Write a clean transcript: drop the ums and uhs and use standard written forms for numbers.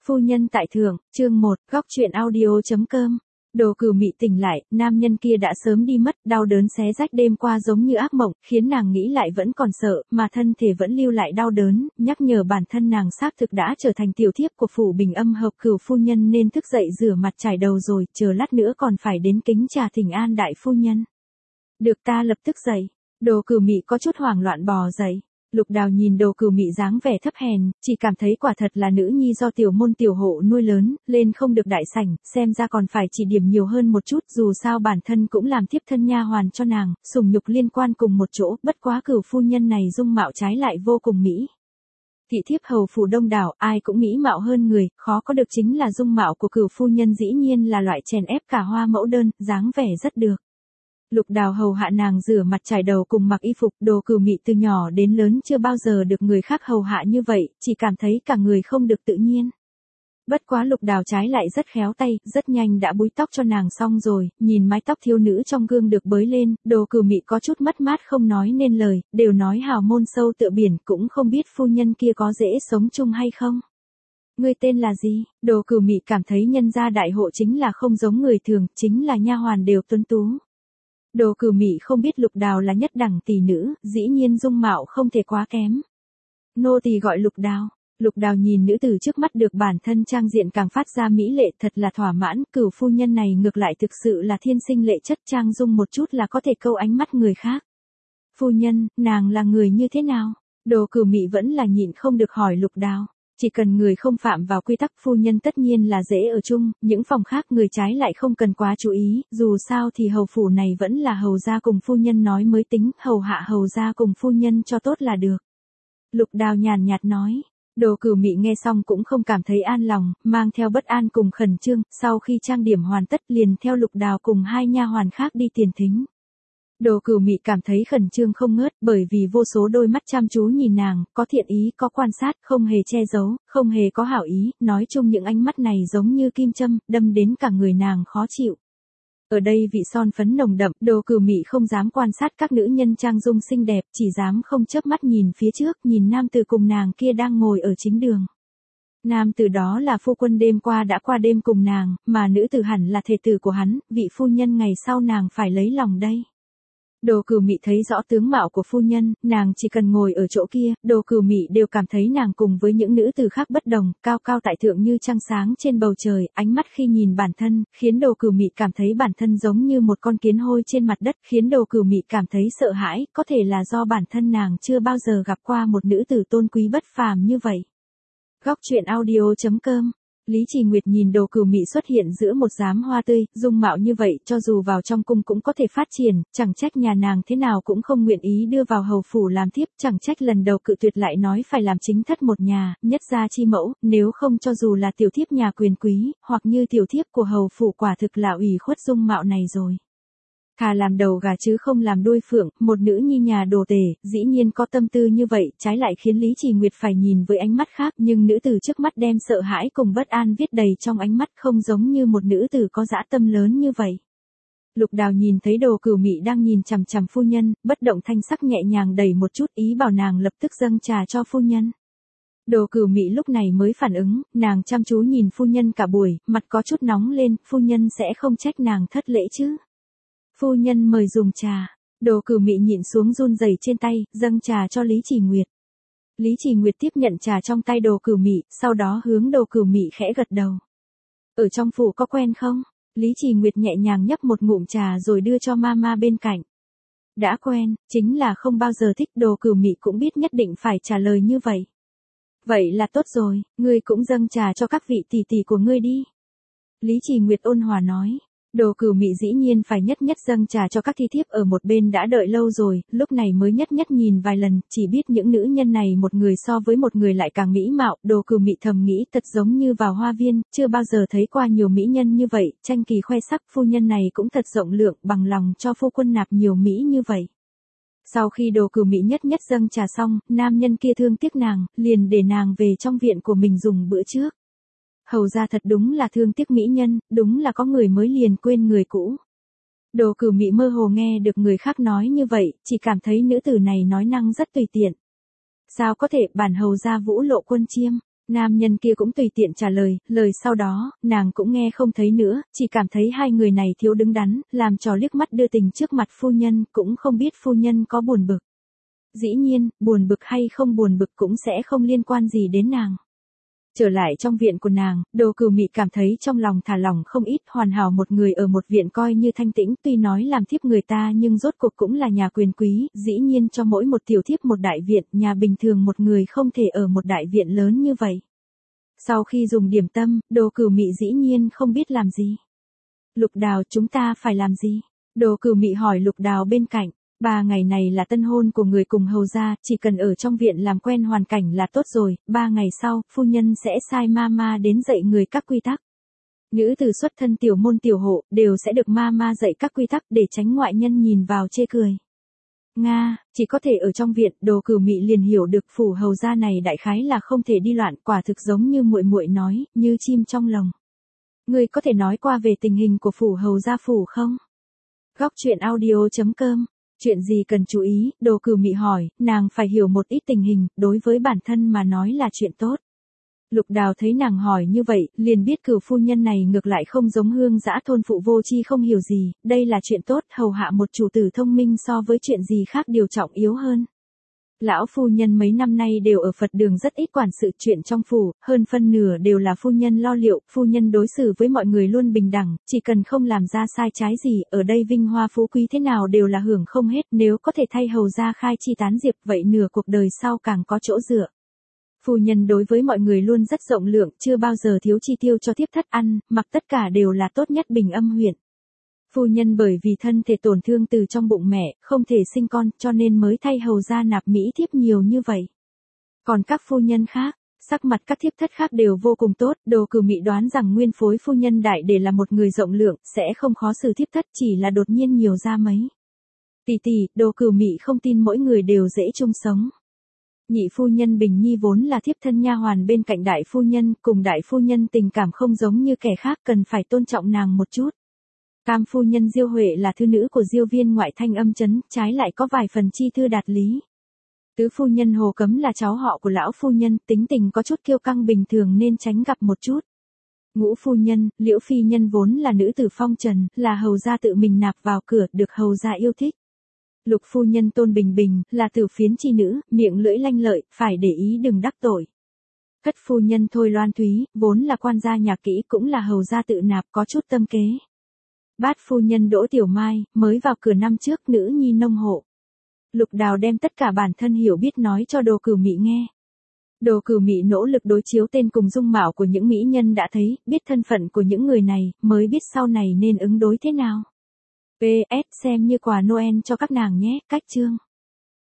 Phu nhân tại thượng, chương 1, góc truyện audio.com. Đồ Cửu Mị tỉnh lại, nam nhân kia đã sớm đi mất, đau đớn xé rách đêm qua giống như ác mộng, khiến nàng nghĩ lại vẫn còn sợ, mà thân thể vẫn lưu lại đau đớn, nhắc nhở bản thân nàng xác thực đã trở thành tiểu thiếp của phủ Bình Âm Hợp Cửu phu nhân nên thức dậy rửa mặt trải đầu rồi, chờ lát nữa còn phải đến kính trà thỉnh an đại phu nhân. Được, ta lập tức dậy. Đồ Cửu Mị có chút hoảng loạn bò dậy. Lục Đào nhìn Đồ Cửu Mị dáng vẻ thấp hèn, chỉ cảm thấy quả thật là nữ nhi do tiểu môn tiểu hộ nuôi lớn, lên không được đại sảnh, xem ra còn phải chỉ điểm nhiều hơn một chút, dù sao bản thân cũng làm tiếp thân nha hoàn cho nàng, sủng nhục liên quan cùng một chỗ, bất quá Cửu phu nhân này dung mạo trái lại vô cùng mỹ. Thị thiếp hầu phủ đông đảo, ai cũng mỹ mạo hơn người, khó có được chính là dung mạo của Cửu phu nhân dĩ nhiên là loại chèn ép cả hoa mẫu đơn, dáng vẻ rất được. Lục Đào hầu hạ nàng rửa mặt trải đầu cùng mặc y phục. Đồ Cửu Mị từ nhỏ đến lớn chưa bao giờ được người khác hầu hạ như vậy, chỉ cảm thấy cả người không được tự nhiên. Bất quá Lục Đào trái lại rất khéo tay, rất nhanh đã búi tóc cho nàng xong rồi, nhìn mái tóc thiếu nữ trong gương được bới lên, Đồ Cửu Mị có chút mất mát không nói nên lời, đều nói hào môn sâu tựa biển, cũng không biết phu nhân kia có dễ sống chung hay không. Ngươi tên là gì? Đồ Cửu Mị cảm thấy nhân gia đại hộ chính là không giống người thường, chính là nha hoàn đều tuấn tú. Đồ Cửu Mị không biết Lục Đào là nhất đẳng tỷ nữ, dĩ nhiên dung mạo không thể quá kém. Nô tỳ gọi Lục Đào. Lục Đào nhìn nữ tử trước mắt được bản thân trang diện càng phát ra mỹ lệ, thật là thỏa mãn. Cửu phu nhân này ngược lại thực sự là thiên sinh lệ chất, trang dung một chút là có thể câu ánh mắt người khác. Phu nhân, nàng là người như thế nào? Đồ Cửu Mị vẫn là nhịn không được hỏi Lục Đào. Chỉ cần người không phạm vào quy tắc phu nhân tất nhiên là dễ ở chung, những phòng khác người trái lại không cần quá chú ý, dù sao thì hầu phủ này vẫn là hầu gia cùng phu nhân nói mới tính, hầu hạ hầu gia cùng phu nhân cho tốt là được. Lục Đào nhàn nhạt nói. Đồ Cửu Mị nghe xong cũng không cảm thấy an lòng, mang theo bất an cùng khẩn trương, sau khi trang điểm hoàn tất liền theo Lục Đào cùng hai nha hoàn khác đi tiền thính. Đồ Cửu Mị cảm thấy khẩn trương không ngớt, bởi vì vô số đôi mắt chăm chú nhìn nàng, có thiện ý, có quan sát, không hề che giấu, không hề có hảo ý, nói chung những ánh mắt này giống như kim châm, đâm đến cả người nàng khó chịu. Ở đây vị son phấn nồng đậm, Đồ Cửu Mị không dám quan sát các nữ nhân trang dung xinh đẹp, chỉ dám không chớp mắt nhìn phía trước, nhìn nam tử cùng nàng kia đang ngồi ở chính đường. Nam tử đó là phu quân đêm qua đã qua đêm cùng nàng, mà nữ tử hẳn là thể tử của hắn, vị phu nhân ngày sau nàng phải lấy lòng đây. Đồ Cửu Mị thấy rõ tướng mạo của phu nhân, nàng chỉ cần ngồi ở chỗ kia, Đồ Cửu Mị đều cảm thấy nàng cùng với những nữ tử khác bất đồng, cao cao tại thượng như trăng sáng trên bầu trời, ánh mắt khi nhìn bản thân, khiến Đồ Cửu Mị cảm thấy bản thân giống như một con kiến hôi trên mặt đất, khiến Đồ Cửu Mị cảm thấy sợ hãi, có thể là do bản thân nàng chưa bao giờ gặp qua một nữ tử tôn quý bất phàm như vậy. Góc truyện audio.com. Lý Trì Nguyệt nhìn Đồ Cửu Mị xuất hiện giữa một giám hoa tươi, dung mạo như vậy, cho dù vào trong cung cũng có thể phát triển, chẳng trách nhà nàng thế nào cũng không nguyện ý đưa vào hầu phủ làm thiếp, chẳng trách lần đầu cự tuyệt lại nói phải làm chính thất một nhà, nhất gia chi mẫu, nếu không cho dù là tiểu thiếp nhà quyền quý, hoặc như tiểu thiếp của hầu phủ quả thực là ủy khuất dung mạo này rồi. Thà làm đầu gà chứ không làm đuôi phượng, một nữ nhi nhà đồ tể, dĩ nhiên có tâm tư như vậy, trái lại khiến Lý Trì Nguyệt phải nhìn với ánh mắt khác, nhưng nữ tử trước mắt đem sợ hãi cùng bất an viết đầy trong ánh mắt, không giống như một nữ tử có dã tâm lớn như vậy. Lục Đào nhìn thấy Đồ Cửu Mị đang nhìn chằm chằm phu nhân, bất động thanh sắc nhẹ nhàng đẩy một chút, ý bảo nàng lập tức dâng trà cho phu nhân. Đồ Cửu Mị lúc này mới phản ứng, nàng chăm chú nhìn phu nhân cả buổi, mặt có chút nóng lên, phu nhân sẽ không trách nàng thất lễ chứ. Phu nhân mời dùng trà. Đồ Cửu Mị nhịn xuống run rẩy trên tay, dâng trà cho Lý Trì Nguyệt. Lý Trì Nguyệt tiếp nhận trà trong tay Đồ Cửu Mị, sau đó hướng Đồ Cửu Mị khẽ gật đầu. Ở trong phủ có quen không? Lý Trì Nguyệt nhẹ nhàng nhấp một ngụm trà rồi đưa cho mama bên cạnh. Đã quen, chính là không bao giờ thích. Đồ Cửu Mị cũng biết nhất định phải trả lời như vậy. Vậy là tốt rồi, ngươi cũng dâng trà cho các vị tỷ tỷ của ngươi đi. Lý Trì Nguyệt ôn hòa nói. Đồ Cửu Mị dĩ nhiên phải nhất nhất dâng trà cho các thi thiếp ở một bên đã đợi lâu rồi, lúc này mới nhất nhất nhìn vài lần, chỉ biết những nữ nhân này một người so với một người lại càng mỹ mạo, Đồ Cửu Mị thầm nghĩ thật giống như vào hoa viên, chưa bao giờ thấy qua nhiều mỹ nhân như vậy, tranh kỳ khoe sắc, phu nhân này cũng thật rộng lượng, bằng lòng cho phu quân nạp nhiều mỹ như vậy. Sau khi Đồ Cửu Mị nhất nhất dâng trà xong, nam nhân kia thương tiếc nàng, liền để nàng về trong viện của mình dùng bữa trước. Hầu ra thật đúng là thương tiếc mỹ nhân, đúng là có người mới liền quên người cũ. Đồ Cửu Mị mơ hồ nghe được người khác nói như vậy, chỉ cảm thấy nữ tử này nói năng rất tùy tiện. Sao có thể, bản hầu ra Vũ Lộ Quân Chiêm, Nam nhân kia cũng tùy tiện trả lời, lời sau đó, nàng cũng nghe không thấy nữa, chỉ cảm thấy hai người này thiếu đứng đắn, làm trò liếc mắt đưa tình trước mặt phu nhân, cũng không biết phu nhân có buồn bực. Dĩ nhiên, buồn bực hay không buồn bực cũng sẽ không liên quan gì đến nàng. Trở lại trong viện của nàng, Đồ Cửu Mị cảm thấy trong lòng thả lỏng không ít, hoàn hảo một người ở một viện coi như thanh tĩnh, tuy nói làm thiếp người ta nhưng rốt cuộc cũng là nhà quyền quý, dĩ nhiên cho mỗi một tiểu thiếp một đại viện, nhà bình thường một người không thể ở một đại viện lớn như vậy. Sau khi dùng điểm tâm, Đồ Cửu Mị dĩ nhiên không biết làm gì. Lục Đào, chúng ta phải làm gì? Đồ Cửu Mị hỏi Lục Đào bên cạnh. 3 ngày này là tân hôn của người cùng hầu gia, chỉ cần ở trong viện làm quen hoàn cảnh là tốt rồi, 3 ngày sau, phu nhân sẽ sai mama đến dạy người các quy tắc. Nữ từ xuất thân tiểu môn tiểu hộ, đều sẽ được mama dạy các quy tắc để tránh ngoại nhân nhìn vào chê cười. Nga, chỉ có thể ở trong viện, Đồ Cửu Mị liền hiểu được phủ hầu gia này đại khái là không thể đi loạn, quả thực giống như muội muội nói, như chim trong lồng. Ngươi có thể nói qua về tình hình của phủ hầu gia phủ không? Góc truyện audio.com. Chuyện gì cần chú ý, Đồ Cửu Mị hỏi, nàng phải hiểu một ít tình hình, đối với bản thân mà nói là chuyện tốt. Lục Đào thấy nàng hỏi như vậy, liền biết Cửu phu nhân này ngược lại không giống Hương dã thôn phụ vô tri không hiểu gì, đây là chuyện tốt, hầu hạ một chủ tử thông minh so với chuyện gì khác điều trọng yếu hơn. Lão phu nhân mấy năm nay đều ở Phật đường rất ít quản sự chuyện trong phủ, hơn phân nửa đều là phu nhân lo liệu, phu nhân đối xử với mọi người luôn bình đẳng, chỉ cần không làm ra sai trái gì, ở đây vinh hoa phú quý thế nào đều là hưởng không hết, nếu có thể thay hầu gia khai chi tán diệp vậy nửa cuộc đời sau càng có chỗ dựa. Phu nhân đối với mọi người luôn rất rộng lượng, chưa bao giờ thiếu chi tiêu cho thiếp thất ăn, mặc tất cả đều là tốt nhất Bình Âm huyện. Phu nhân bởi vì thân thể tổn thương từ trong bụng mẹ, không thể sinh con, cho nên mới thay hầu gia nạp mỹ thiếp nhiều như vậy. Còn các phu nhân khác, sắc mặt các thiếp thất khác đều vô cùng tốt, Đồ Cửu Mị đoán rằng nguyên phối phu nhân đại để là một người rộng lượng, sẽ không khó xử thiếp thất, chỉ là đột nhiên nhiều ra mấy. Tỷ tỷ, Đồ Cửu Mị không tin mỗi người đều dễ chung sống. Nhị phu nhân Bình Nhi vốn là thiếp thân nha hoàn bên cạnh đại phu nhân, cùng đại phu nhân tình cảm không giống như kẻ khác, cần phải tôn trọng nàng một chút. Tam phu nhân Diêu Huệ là thư nữ của Diêu viên ngoại Thanh Âm trấn, trái lại có vài phần chi thư đạt lý. Tứ phu nhân Hồ Cấm là cháu họ của lão phu nhân, tính tình có chút kiêu căng bình thường nên tránh gặp một chút. Ngũ phu nhân, Liễu phi nhân vốn là nữ tử phong trần, là hầu gia tự mình nạp vào cửa, được hầu gia yêu thích. Lục phu nhân Tôn Bình Bình, là tử phiến chi nữ, miệng lưỡi lanh lợi, phải để ý đừng đắc tội. Thất phu nhân Thôi Loan Thúy, vốn là quan gia nhà kỹ cũng là hầu gia tự nạp có chút tâm kế. Bát phu nhân Đỗ Tiểu Mai, mới vào cửa năm trước nữ nhi nông hộ. Lục Đào đem tất cả bản thân hiểu biết nói cho Đồ Cửu Mị nghe. Đồ Cửu Mị nỗ lực đối chiếu tên cùng dung mạo của những mỹ nhân đã thấy, biết thân phận của những người này, mới biết sau này nên ứng đối thế nào. PS xem như quà Noel cho các nàng nhé, cách chương.